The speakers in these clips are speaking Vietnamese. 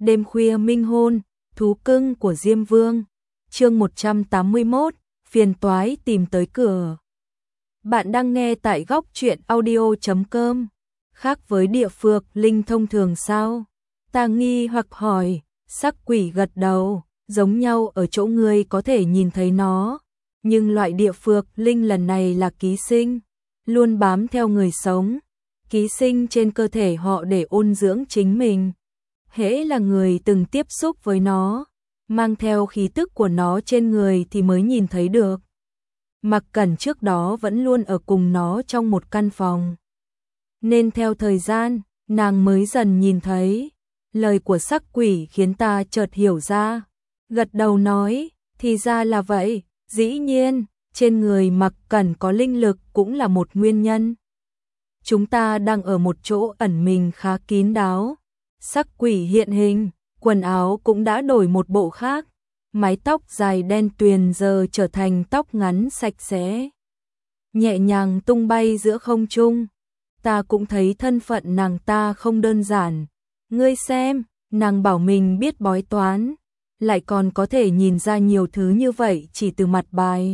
Đêm khuya minh hôn, thú cưng của Diêm Vương. Chương 181, phiền toái tìm tới cửa. Bạn đang nghe tại góc truyện audio.com. Khác với địa phược linh thông thường sao? Ta nghi hoặc hỏi, sắc quỷ gật đầu, giống nhau ở chỗ ngươi có thể nhìn thấy nó. Nhưng loại địa phược linh lần này là ký sinh, luôn bám theo người sống. Ký sinh trên cơ thể họ để ôn dưỡng chính mình. Hễ là người từng tiếp xúc với nó, mang theo khí tức của nó trên người thì mới nhìn thấy được. Mặc Cẩn trước đó vẫn luôn ở cùng nó trong một căn phòng, nên theo thời gian, nàng mới dần nhìn thấy. Lời của sắc quỷ khiến ta chợt hiểu ra, gật đầu nói, thì ra là vậy, dĩ nhiên, trên người Mặc Cẩn có linh lực cũng là một nguyên nhân. Chúng ta đang ở một chỗ ẩn mình khá kín đáo. Sắc quỷ hiện hình, quần áo cũng đã đổi một bộ khác, mái tóc dài đen tuyền giờ trở thành tóc ngắn sạch sẽ, nhẹ nhàng tung bay giữa không trung. Ta cũng thấy thân phận nàng ta không đơn giản. Ngươi xem, nàng bảo mình biết bói toán, lại còn có thể nhìn ra nhiều thứ như vậy chỉ từ mặt bài.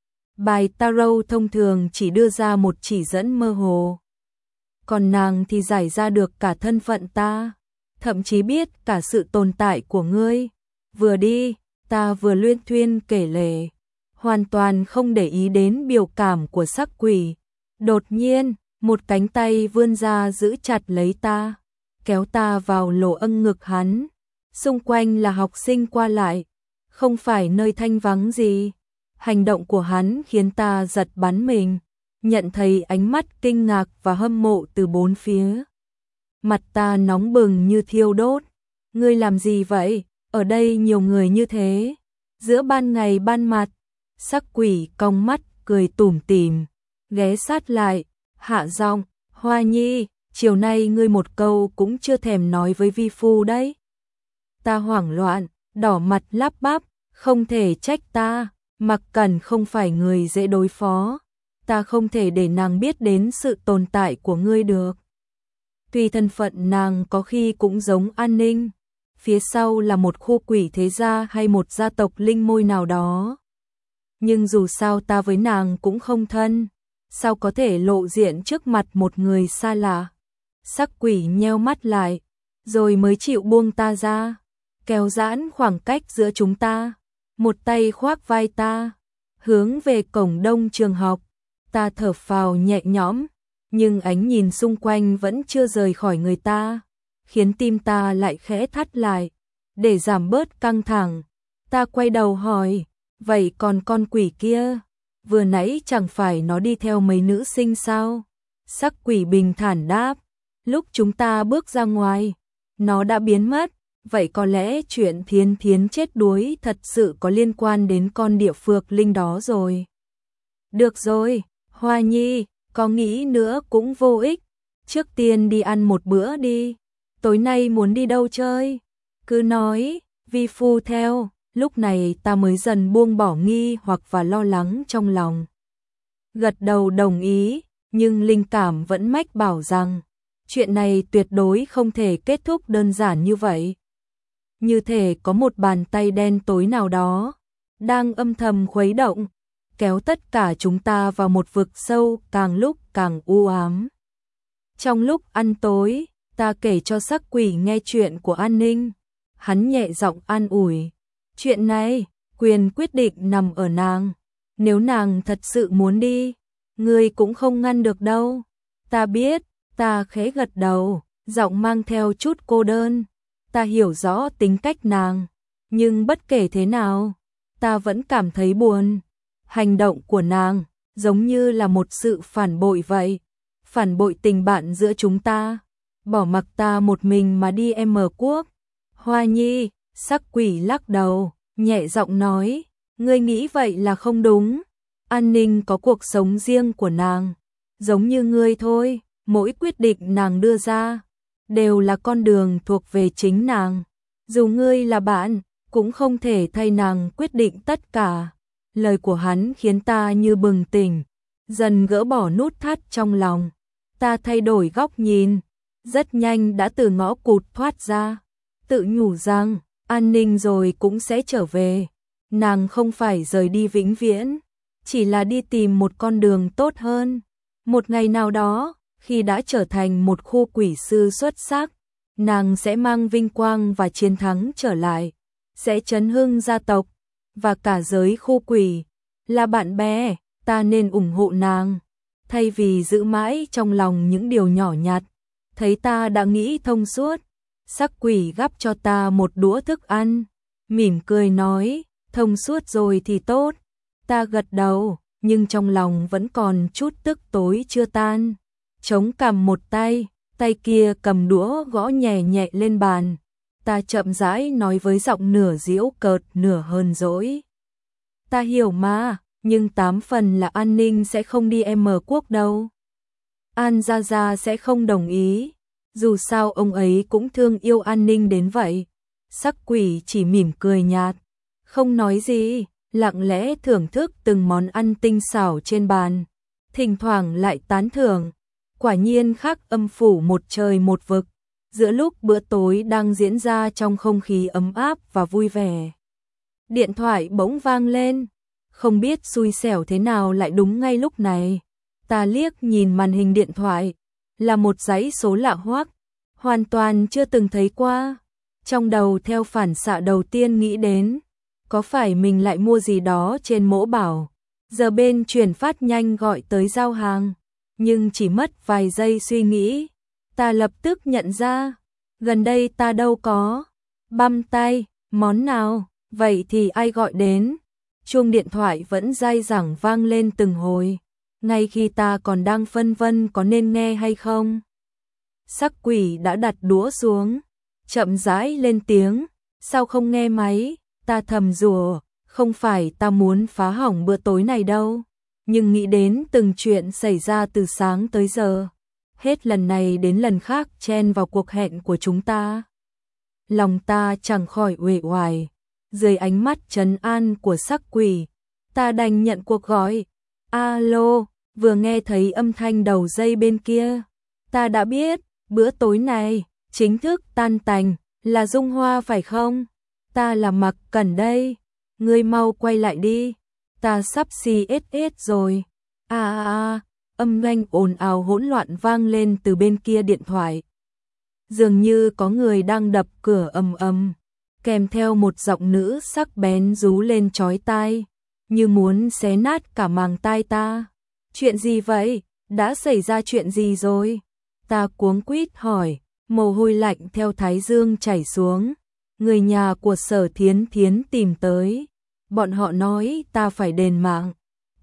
Bài tarot thông thường chỉ đưa ra một chỉ dẫn mơ hồ, còn nàng thì giải ra được cả thân phận ta, thậm chí biết cả sự tồn tại của ngươi. Vừa đi, ta vừa luyên thuyên kể lể, hoàn toàn không để ý đến biểu cảm của sắc quỷ. Đột nhiên, một cánh tay vươn ra giữ chặt lấy ta, kéo ta vào lỗ âng ngực hắn. Xung quanh là học sinh qua lại, không phải nơi thanh vắng gì. Hành động của hắn khiến ta giật bắn mình, nhận thấy ánh mắt kinh ngạc và hâm mộ từ bốn phía. Mặt ta nóng bừng như thiêu đốt. Ngươi làm gì vậy? Ở đây nhiều người như thế. Giữa ban ngày ban mặt, sắc quỷ cong mắt cười tủm tỉm, ghé sát lại, hạ giọng, Hoa Nhi, chiều nay ngươi một câu cũng chưa thèm nói với vi phu đấy. Ta hoảng loạn, đỏ mặt lắp bắp, không thể trách ta, Mặc Cẩn không phải người dễ đối phó. Ta không thể để nàng biết đến sự tồn tại của ngươi được. Tuy thân phận nàng có khi cũng giống An Ninh, phía sau là một khu quỷ thế gia hay một gia tộc linh môi nào đó. Nhưng dù sao ta với nàng cũng không thân, sao có thể lộ diện trước mặt một người xa lạ. Sắc quỷ nheo mắt lại, rồi mới chịu buông ta ra, kéo giãn khoảng cách giữa chúng ta, một tay khoác vai ta, hướng về cổng đông trường học. Ta thở phào nhẹ nhõm, nhưng ánh nhìn xung quanh vẫn chưa rời khỏi người ta, khiến tim ta lại khẽ thắt lại. Để giảm bớt căng thẳng, ta quay đầu hỏi, vậy còn con quỷ kia, vừa nãy chẳng phải nó đi theo mấy nữ sinh sao? Sắc quỷ bình thản đáp, lúc chúng ta bước ra ngoài, nó đã biến mất. Vậy có lẽ chuyện Thiến Thiến chết đuối thật sự có liên quan đến con địa phược linh đó rồi. Được rồi, Hoa Nhi, có nghĩ nữa cũng vô ích. Trước tiên đi ăn một bữa đi. Tối nay muốn đi đâu chơi? Cứ nói, vi phu theo. Lúc này ta mới dần buông bỏ nghi hoặc và lo lắng trong lòng. Gật đầu đồng ý, nhưng linh cảm vẫn mách bảo rằng chuyện này tuyệt đối không thể kết thúc đơn giản như vậy. Như thể có một bàn tay đen tối nào đó đang âm thầm khuấy động, kéo tất cả chúng ta vào một vực sâu càng lúc càng u ám. Trong lúc ăn tối, ta kể cho sắc quỷ nghe chuyện của An Ninh. Hắn nhẹ giọng an ủi, chuyện này, quyền quyết định nằm ở nàng. Nếu nàng thật sự muốn đi, ngươi cũng không ngăn được đâu. Ta biết, ta khẽ gật đầu, giọng mang theo chút cô đơn. Ta hiểu rõ tính cách nàng, nhưng bất kể thế nào, ta vẫn cảm thấy buồn. Hành động của nàng giống như là một sự phản bội vậy, phản bội tình bạn giữa chúng ta, bỏ mặc ta một mình mà đi M quốc. Hoa Nhi, sắc quỷ lắc đầu, nhẹ giọng nói, ngươi nghĩ vậy là không đúng. An Ninh có cuộc sống riêng của nàng, giống như ngươi thôi, mỗi quyết định nàng đưa ra đều là con đường thuộc về chính nàng. Dù ngươi là bạn, cũng không thể thay nàng quyết định tất cả. Lời của hắn khiến ta như bừng tỉnh, dần gỡ bỏ nút thắt trong lòng. Ta thay đổi góc nhìn, rất nhanh đã từ ngõ cụt thoát ra. tự nhủ rằng, an ninh rồi cũng sẽ trở về. Nàng không phải rời đi vĩnh viễn, chỉ là đi tìm một con đường tốt hơn. Một ngày nào đó, khi đã trở thành một khu quỷ sư xuất sắc, nàng sẽ mang vinh quang và chiến thắng trở lại, sẽ chấn hưng gia tộc và cả giới khu quỷ. Là bạn bè, ta nên ủng hộ nàng, thay vì giữ mãi trong lòng những điều nhỏ nhặt. Thấy ta đã nghĩ thông suốt, sắc quỷ gắp cho ta một đũa thức ăn, mỉm cười nói, thông suốt rồi thì tốt. Ta gật đầu, nhưng trong lòng vẫn còn chút tức tối chưa tan. Chống cằm một tay, tay kia cầm đũa gõ nhẹ nhẹ lên bàn. Ta chậm rãi nói với giọng nửa giễu cợt nửa hờn dỗi. Ta hiểu mà, nhưng 8 phần là An Ninh sẽ không đi M quốc đâu. An Gia Gia sẽ không đồng ý, dù sao ông ấy cũng thương yêu An Ninh đến vậy. Sắc quỷ chỉ mỉm cười nhạt, không nói gì, lặng lẽ thưởng thức từng món ăn tinh xảo trên bàn, thỉnh thoảng lại tán thưởng. Quả nhiên khác âm phủ một trời một vực, giữa lúc bữa tối đang diễn ra trong không khí ấm áp và vui vẻ. Điện thoại bỗng vang lên, không biết xui xẻo thế nào lại đúng ngay lúc này. Ta liếc nhìn màn hình điện thoại, là một dãy số lạ hoắc, hoàn toàn chưa từng thấy qua. Trong đầu theo phản xạ đầu tiên nghĩ đến, có phải mình lại mua gì đó trên Mỗ Bảo. Giờ bên chuyển phát nhanh gọi tới giao hàng, nhưng chỉ mất vài giây suy nghĩ, ta lập tức nhận ra, gần đây ta đâu có băm tay, món nào, vậy thì ai gọi đến? Chuông điện thoại vẫn dai dẳng vang lên từng hồi, ngay khi ta còn đang phân vân có nên nghe hay không. Sắc quỷ đã đặt đũa xuống, chậm rãi lên tiếng, sao không nghe máy? Ta thầm rủa, không phải ta muốn phá hỏng bữa tối này đâu, nhưng nghĩ đến từng chuyện xảy ra từ sáng tới giờ, hết lần này đến lần khác chen vào cuộc hẹn của chúng ta. Lòng ta chẳng khỏi uể oải, dưới ánh mắt trấn an của sắc quỷ, ta đành nhận cuộc gọi. Alo, vừa nghe thấy âm thanh đầu dây bên kia, ta đã biết, bữa tối này, chính thức tan tành, là Dung Hoa phải không? Ta là Mặc Cẩn đây, ngươi mau quay lại đi, ta sắp CSS rồi. Âm thanh ồn ào hỗn loạn vang lên từ bên kia điện thoại. Dường như có người đang đập cửa ầm ầm, kèm theo một giọng nữ sắc bén rú lên chói tai, như muốn xé nát cả màng tai ta. Chuyện gì vậy? Đã xảy ra chuyện gì rồi? Ta cuống quýt hỏi, mồ hôi lạnh theo thái dương chảy xuống. Người nhà của Sở Thiến Thiến tìm tới. Bọn họ nói ta phải đền mạng.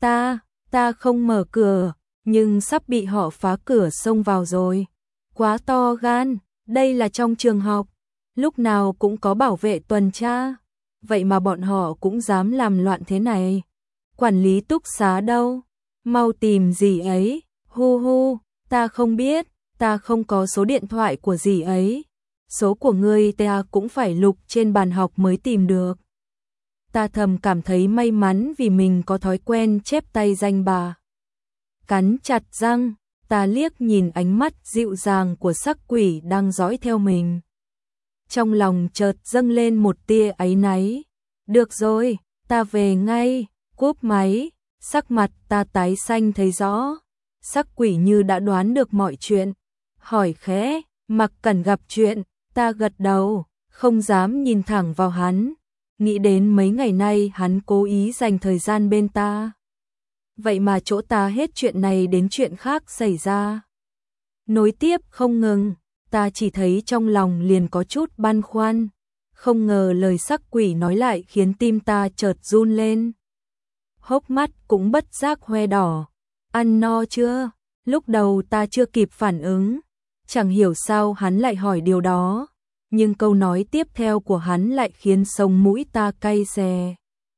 Ta không mở cửa, nhưng sắp bị họ phá cửa xông vào rồi. Quá to gan, đây là trong trường học, lúc nào cũng có bảo vệ tuần tra. Vậy mà bọn họ cũng dám làm loạn thế này. Quản lý túc xá đâu? Mau tìm dì ấy. Hu hu, ta không biết, ta không có số điện thoại của dì ấy. Số của ngươi ta cũng phải lục trên bàn học mới tìm được. Ta thầm cảm thấy may mắn vì mình có thói quen chép tay danh bà. Cắn chặt răng, ta liếc nhìn ánh mắt dịu dàng của sắc quỷ đang dõi theo mình. Trong lòng chợt dâng lên một tia áy náy. Được rồi, ta về ngay. Cúp máy, sắc mặt ta tái xanh thấy rõ. Sắc quỷ như đã đoán được mọi chuyện, hỏi khẽ, Mặc Cẩn gặp chuyện. Ta gật đầu, không dám nhìn thẳng vào hắn, nghĩ đến mấy ngày nay hắn cố ý dành thời gian bên ta. Vậy mà chỗ ta hết chuyện này đến chuyện khác xảy ra. Nối tiếp không ngừng, ta chỉ thấy trong lòng liền có chút băn khoăn. Không ngờ lời sắc quỷ nói lại khiến tim ta chợt run lên. Hốc mắt cũng bất giác hoe đỏ. Ăn no chưa? Lúc đầu ta chưa kịp phản ứng. Chẳng hiểu sao hắn lại hỏi điều đó, nhưng câu nói tiếp theo của hắn lại khiến sống mũi ta cay xè.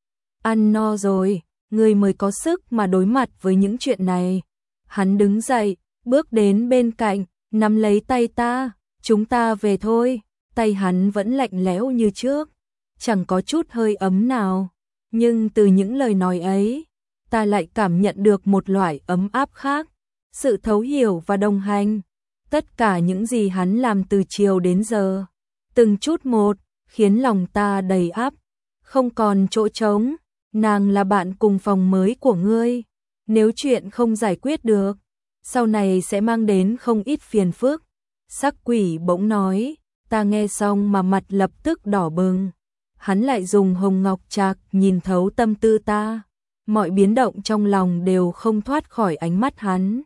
Ăn no rồi, ngươi mới có sức mà đối mặt với những chuyện này. Hắn đứng dậy, bước đến bên cạnh, nắm lấy tay ta, chúng ta về thôi. Tay hắn vẫn lạnh lẽo như trước, chẳng có chút hơi ấm nào. Nhưng từ những lời nói ấy, ta lại cảm nhận được một loại ấm áp khác, sự thấu hiểu và đồng hành. Tất cả những gì hắn làm từ chiều đến giờ, từng chút một, khiến lòng ta đầy áp, không còn chỗ trống. Nàng là bạn cùng phòng mới của ngươi, nếu chuyện không giải quyết được, sau này sẽ mang đến không ít phiền phức. Sắc quỷ bỗng nói, ta nghe xong mà mặt lập tức đỏ bừng. Hắn lại dùng hồng ngọc trạc nhìn thấu tâm tư ta, mọi biến động trong lòng đều không thoát khỏi ánh mắt hắn.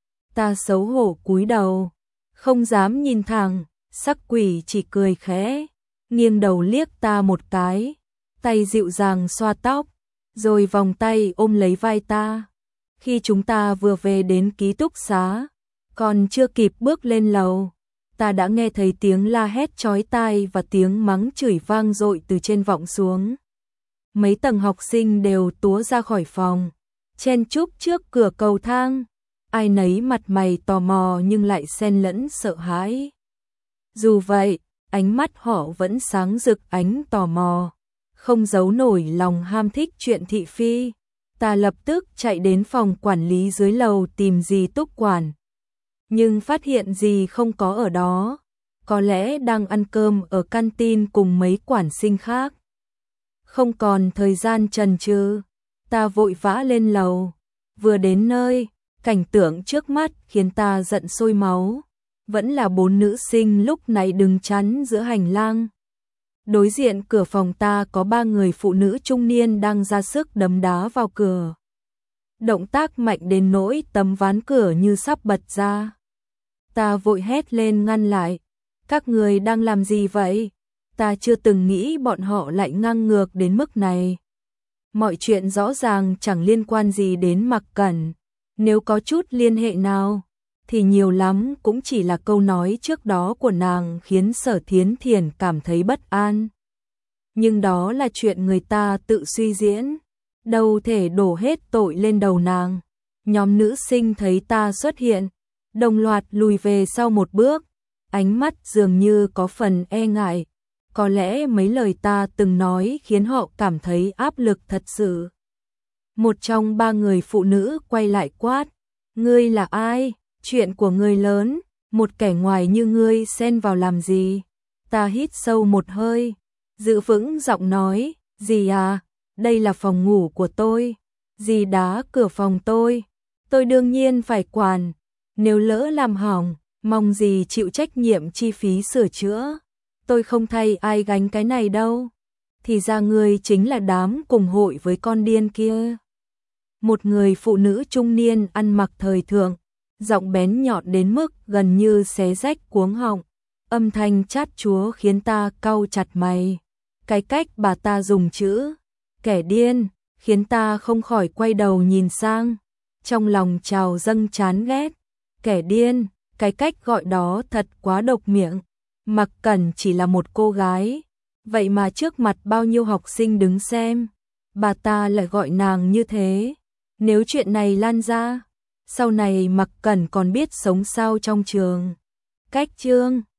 Ta xấu hổ cúi đầu, không dám nhìn thẳng, sắc quỷ chỉ cười khẽ, nghiêng đầu liếc ta một cái, tay dịu dàng xoa tóc, rồi vòng tay ôm lấy vai ta. Khi chúng ta vừa về đến ký túc xá, còn chưa kịp bước lên lầu, ta đã nghe thấy tiếng la hét chói tai và tiếng mắng chửi vang dội từ trên vọng xuống. Mấy tầng học sinh đều túa ra khỏi phòng, chen chúc trước cửa cầu thang, ai nấy mặt mày tò mò nhưng lại xen lẫn sợ hãi. Dù vậy, ánh mắt họ vẫn sáng rực ánh tò mò, không giấu nổi lòng ham thích chuyện thị phi. Ta lập tức chạy đến phòng quản lý dưới lầu tìm dì Túc quản, nhưng phát hiện dì không có ở đó, có lẽ đang ăn cơm ở canteen cùng mấy quản sinh khác. Không còn thời gian chần chừ, ta vội vã lên lầu, vừa đến nơi, cảnh tượng trước mắt khiến ta giận sôi máu, vẫn là 4 nữ sinh lúc này đứng chắn giữa hành lang. Đối diện cửa phòng ta có 3 người phụ nữ trung niên đang ra sức đấm đá vào cửa. Động tác mạnh đến nỗi tấm ván cửa như sắp bật ra. Ta vội hét lên ngăn lại. Các người đang làm gì vậy? Ta chưa từng nghĩ bọn họ lại ngang ngược đến mức này. Mọi chuyện rõ ràng chẳng liên quan gì đến Mặc Cẩn. Nếu có chút liên hệ nào, thì nhiều lắm cũng chỉ là câu nói trước đó của nàng khiến Sở Thiến Thiển cảm thấy bất an. Nhưng đó là chuyện người ta tự suy diễn, đâu thể đổ hết tội lên đầu nàng. Nhóm nữ sinh thấy ta xuất hiện, đồng loạt lùi về sau một bước, ánh mắt dường như có phần e ngại. Có lẽ mấy lời ta từng nói khiến họ cảm thấy áp lực thật sự. Một trong 3 người phụ nữ quay lại quát, ngươi là ai? Chuyện của ngươi lớn, một kẻ ngoài như ngươi xen vào làm gì? Ta hít sâu một hơi, giữ vững giọng nói, dì à, đây là phòng ngủ của tôi, dì đá cửa phòng tôi đương nhiên phải quản, nếu lỡ làm hỏng, mong dì chịu trách nhiệm chi phí sửa chữa, tôi không thay ai gánh cái này đâu. Thì ra ngươi chính là đám cùng hội với con điên kia. Một người phụ nữ trung niên ăn mặc thời thượng, giọng bén nhọn đến mức gần như xé rách cuống họng, âm thanh chát chúa khiến ta cau chặt mày. Cái cách bà ta dùng chữ kẻ điên khiến ta không khỏi quay đầu nhìn sang, trong lòng trào dâng chán ghét. Kẻ điên, cái cách gọi đó thật quá độc miệng. Mặc Cẩn chỉ là một cô gái, vậy mà trước mặt bao nhiêu học sinh đứng xem, bà ta lại gọi nàng như thế. Nếu chuyện này lan ra, sau này Mặc Cẩn còn biết sống sao trong trường. Cách chương